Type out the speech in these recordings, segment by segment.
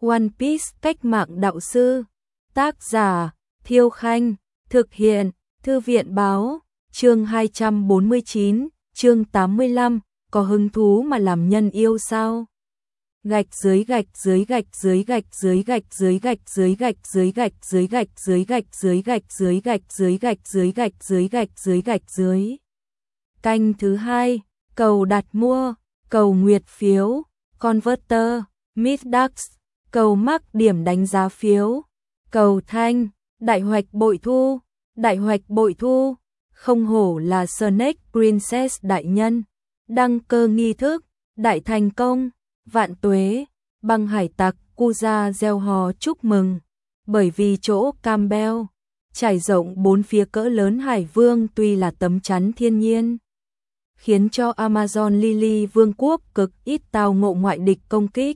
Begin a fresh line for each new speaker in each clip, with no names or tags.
One Piece cách mạng đạo sư. Tác giả Thiêu Khanh. Thực hiện Thư viện Báo. Chương 249, chương 85, có hứng thú mà làm nhân yêu sao? Gạch dưới gạch dưới gạch dưới gạch dưới gạch dưới gạch dưới gạch dưới gạch dưới gạch dưới gạch dưới gạch dưới gạch dưới gạch dưới gạch dưới gạch dưới gạch dưới. Canh thứ 2, cầu đặt mua, cầu nguyệt phiếu, converter, Middax, cầu mắc điểm đánh giá phiếu, cầu thanh, đại hoạch bội thu, đại hoạch bội thu. Không hổ là Snake Princess đại nhân, đăng cơ nghi thức, đại thành công, vạn tuế, băng hải tặc Kuza gieo hò chúc mừng, bởi vì chỗ Campbell, trải rộng bốn phía cỡ lớn hải vương tuy là tấm chắn thiên nhiên, khiến cho Amazon Lily vương quốc cực ít tao ngộ ngoại địch công kích,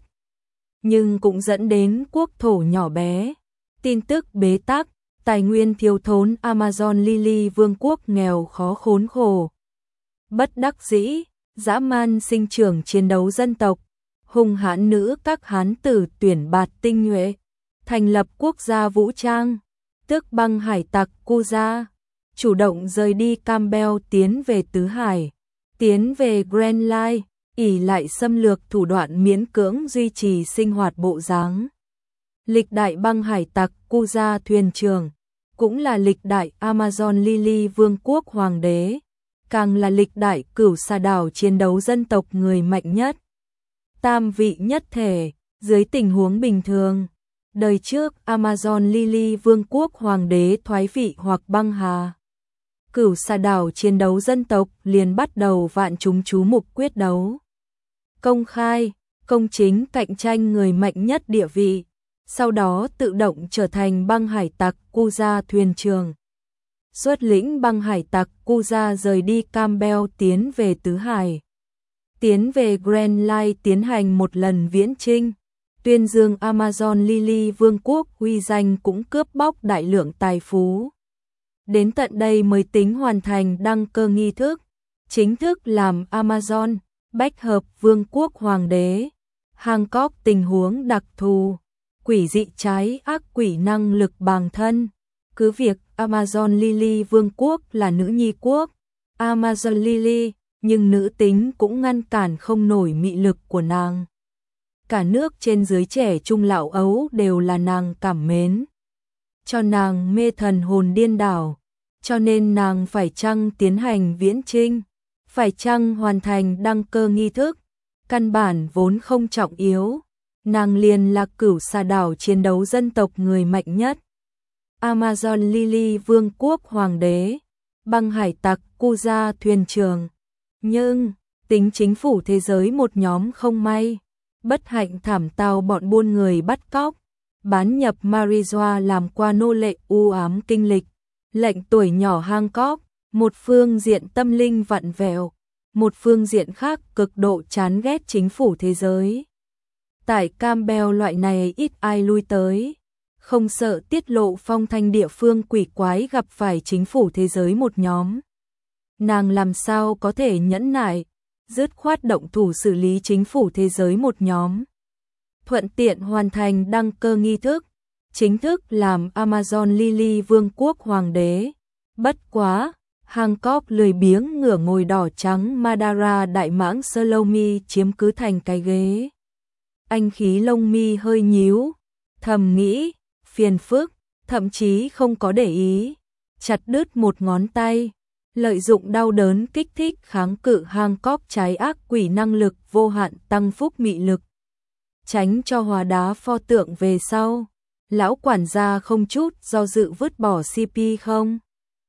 nhưng cũng dẫn đến quốc thổ nhỏ bé, tin tức bế tắc. Tài nguyên thiếu thốn Amazon Lily vương quốc nghèo khó khốn khổ. Bất đắc dĩ, dã man sinh trưởng chiến đấu dân tộc, hung hãn nữ các hán tử tuyển bạt tinh nhuệ, thành lập quốc gia vũ trang, tước băng hải tặc Kuza, chủ động rời đi Campbell tiến về Tứ Hải, tiến về Grand Line, ỷ lại xâm lược thủ đoạn miễn cưỡng duy trì sinh hoạt bộ dáng. Lịch đại băng hải tặc Kuza thuyền trưởng, cũng là lịch đại Amazon Lily vương quốc hoàng đế, càng là lịch đại cửu xà đảo chiến đấu dân tộc người mạnh nhất. Tam vị nhất thể, dưới tình huống bình thường, đời trước Amazon Lily vương quốc hoàng đế thoái vị hoặc băng hà. Cửu xà đảo chiến đấu dân tộc liền bắt đầu vạn chúng chú mục quyết đấu. Công khai, công chính cạnh tranh người mạnh nhất địa vị. Sau đó tự động trở thành băng hải tặc Kuza thuyền trưởng. Xuất lĩnh băng hải tặc Kuza rời đi Campbell tiến về Tứ Hải. Tiến về Grand Line tiến hành một lần viễn chinh. Tuyên dương Amazon Lily vương quốc uy danh cũng cướp bóc đại lượng tài phú. Đến tận đây mới tính hoàn thành đăng cơ nghi thức. Chính thức làm Amazon, bách hợp vương quốc hoàng đế. Hancock tình huống đặc thù. Quỷ dị trái ác quỷ năng lực bằng thân. Cứ việc Amazon Lily vương quốc là nữ nhi quốc, Amazon Lily, nhưng nữ tính cũng ngăn cản không nổi mị lực của nàng. Cả nước trên dưới trẻ trung lão ấu đều là nàng cảm mến. Cho nàng mê thần hồn điên đảo, cho nên nàng phải chăng tiến hành viễn chinh, phải chăng hoàn thành đăng cơ nghi thức, căn bản vốn không trọng yếu. Nàng liền là cửu xà đảo chiến đấu dân tộc người mạnh nhất. Amazon Lily vương quốc hoàng đế, băng hải tặc Kuza thuyền trưởng. Nhưng, tính chính phủ thế giới một nhóm không may, bất hạnh thảm tao bọn buôn người bắt cóc, bán nhập marijuana làm qua nô lệ u ám kinh lịch, lệnh tuổi nhỏ Hancock, một phương diện tâm linh vặn vẹo, một phương diện khác cực độ chán ghét chính phủ thế giới. Tại Campbell loại này ít ai lui tới, không sợ tiết lộ phong thanh địa phương quỷ quái gặp phải chính phủ thế giới một nhóm. Nàng làm sao có thể nhẫn nại, dứt khoát động thủ xử lý chính phủ thế giới một nhóm. Thuận tiện hoàn thành đăng cơ nghi thức, chính thức làm Amazon Lily vương quốc hoàng đế. Bất quá, Hancock lười biếng ngửa ngồi đỏ trắng Madara đại mãng Salome chiếm cứ thành cái ghế. Anh khí lông mi hơi nhíu, thầm nghĩ, phiền phức, thậm chí không có để ý, chặt đứt một ngón tay, lợi dụng đau đớn kích thích kháng cự Hancock trái ác quỷ năng lực vô hạn tăng phúc mị lực. Tránh cho hóa đá pho tượng về sau, lão quản gia không chút do dự vứt bỏ CP không.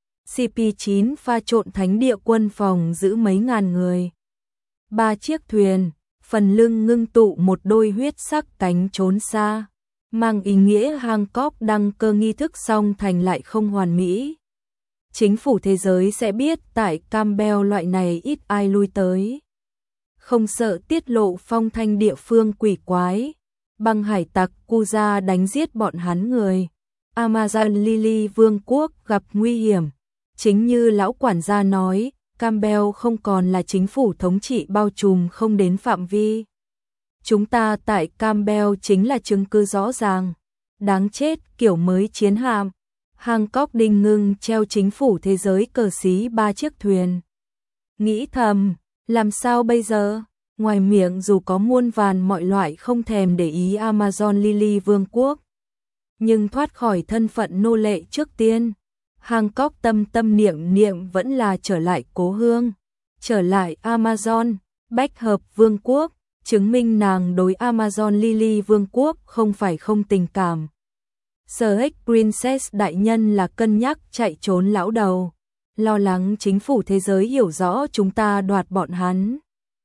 CP9 pha trộn thánh địa quân phòng giữ mấy ngàn người. 3 chiếc thuyền. Phần lưng ngưng tụ một đôi huyết sắc cánh trốn xa, mang ý nghĩa Hancock đăng cơ nghi thức xong thành lại không hoàn mỹ. Chính phủ thế giới sẽ biết tại Campbell loại này ít ai lui tới. Không sợ tiết lộ phong thanh địa phương quỷ quái, băng hải tặc Kuza đánh giết bọn hắn người. Amazon Lily vương quốc gặp nguy hiểm, chính như lão quản gia nói. Campbell không còn là chính phủ thống trị bao trùm không đến phạm vi. Chúng ta tại Campbell chính là chứng cứ rõ ràng. Đáng chết, kiểu mới chiến hạm. Hancock đinh ngưng treo chính phủ thế giới cờ xí 3 chiếc thuyền. Nghĩ thầm, làm sao bây giờ? Ngoài miệng dù có muôn vàn mọi loại không thèm để ý Amazon Lily Vương quốc. Nhưng thoát khỏi thân phận nô lệ trước tiên. Hancock tâm niệm vẫn là trở lại cố hương. Trở lại Amazon, bách hợp vương quốc. Chứng minh nàng đối Amazon Lily Vương quốc không phải không tình cảm. Sở Princess đại nhân là cân nhắc chạy trốn lão đầu. Lo lắng chính phủ thế giới hiểu rõ chúng ta đoạt bọn hắn.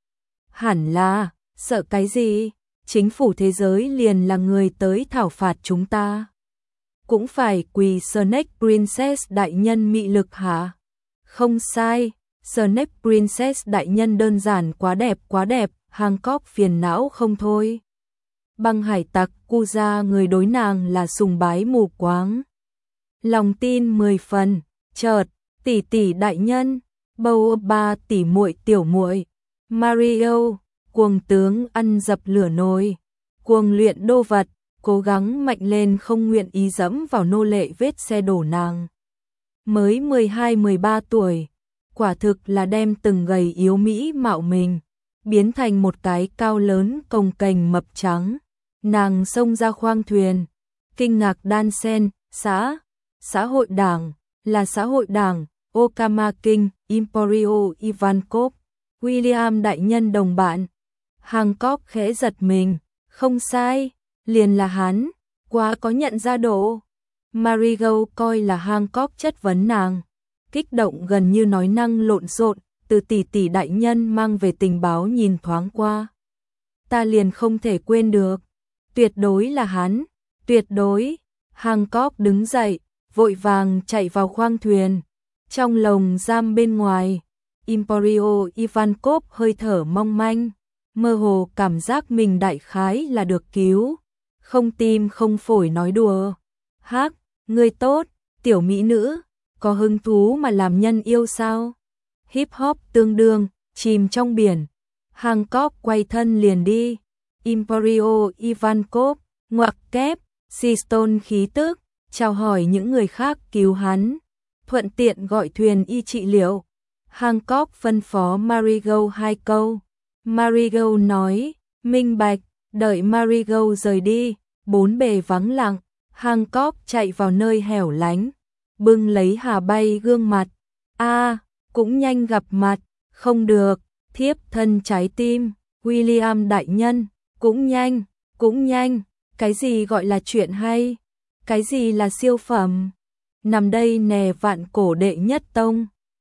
Hẳn là, sợ cái gì? Chính phủ thế giới liền là người tới thảo phạt chúng ta. Cũng phải quỳ Snake Princess đại nhân mị lực hả? Không sai, Snake Princess đại nhân đơn giản quá đẹp. Hancock phiền não không thôi. Băng hải tặc Kuja người đối nàng là sùng bái mù quáng. Lòng tin 10 phần, chợt, tỷ đại nhân, bầu ba tỷ muội tiểu muội, Mario, cuồng tướng ăn dập lửa nồi, cuồng luyện đô vật, cố gắng mạnh lên không nguyện ý dẫm vào nô lệ vết xe đổ nàng. Mới 12-13 tuổi, quả thực là đem từng gầy yếu mỹ mạo mình biến thành một cái cao lớn cồng kềnh mập trắng. Nàng xông ra khoang thuyền, kinh ngạc đan sen, xã hội đảng, là xã hội đảng, Okama King, Emporio Ivankov, William đại nhân đồng bạn. Hancock khẽ giật mình, không sai, liền là hắn, quá có nhận ra độ. Marigold coi là Hancock chất vấn nàng, kích động gần như nói năng lộn xộn. Từ tỷ đại nhân mang về tình báo nhìn thoáng qua. Ta liền không thể quên được. Tuyệt đối là hắn, tuyệt đối. Hancock đứng dậy, vội vàng chạy vào khoang thuyền. Trong lồng giam bên ngoài, Emporio Ivankov hơi thở mong manh, mơ hồ cảm giác mình đại khái là được cứu. Không tim không phổi nói đùa. Hắc, người tốt, tiểu mỹ nữ, có hứng thú mà làm nhân yêu sao? Hip hop tương đương, chìm trong biển. Hancock quay thân liền đi. Emporio Ivankov, ngoặc kép, Seaston khí tức, chào hỏi những người khác cứu hắn. Thuận tiện gọi thuyền y trị liệu. Hancock phân phó Marigold 2 câu. Marigold nói, minh bạch, đợi Marigold rời đi, bốn bề vắng lặng. Hancock chạy vào nơi hẻo lánh, bưng lấy hà bay gương mặt. Cũng nhanh gặp mặt, không được, thiếp thân trái tim, William đại nhân, cũng nhanh, cái gì gọi là chuyện hay, cái gì là siêu phẩm, nằm đây nè vạn cổ đệ nhất tông.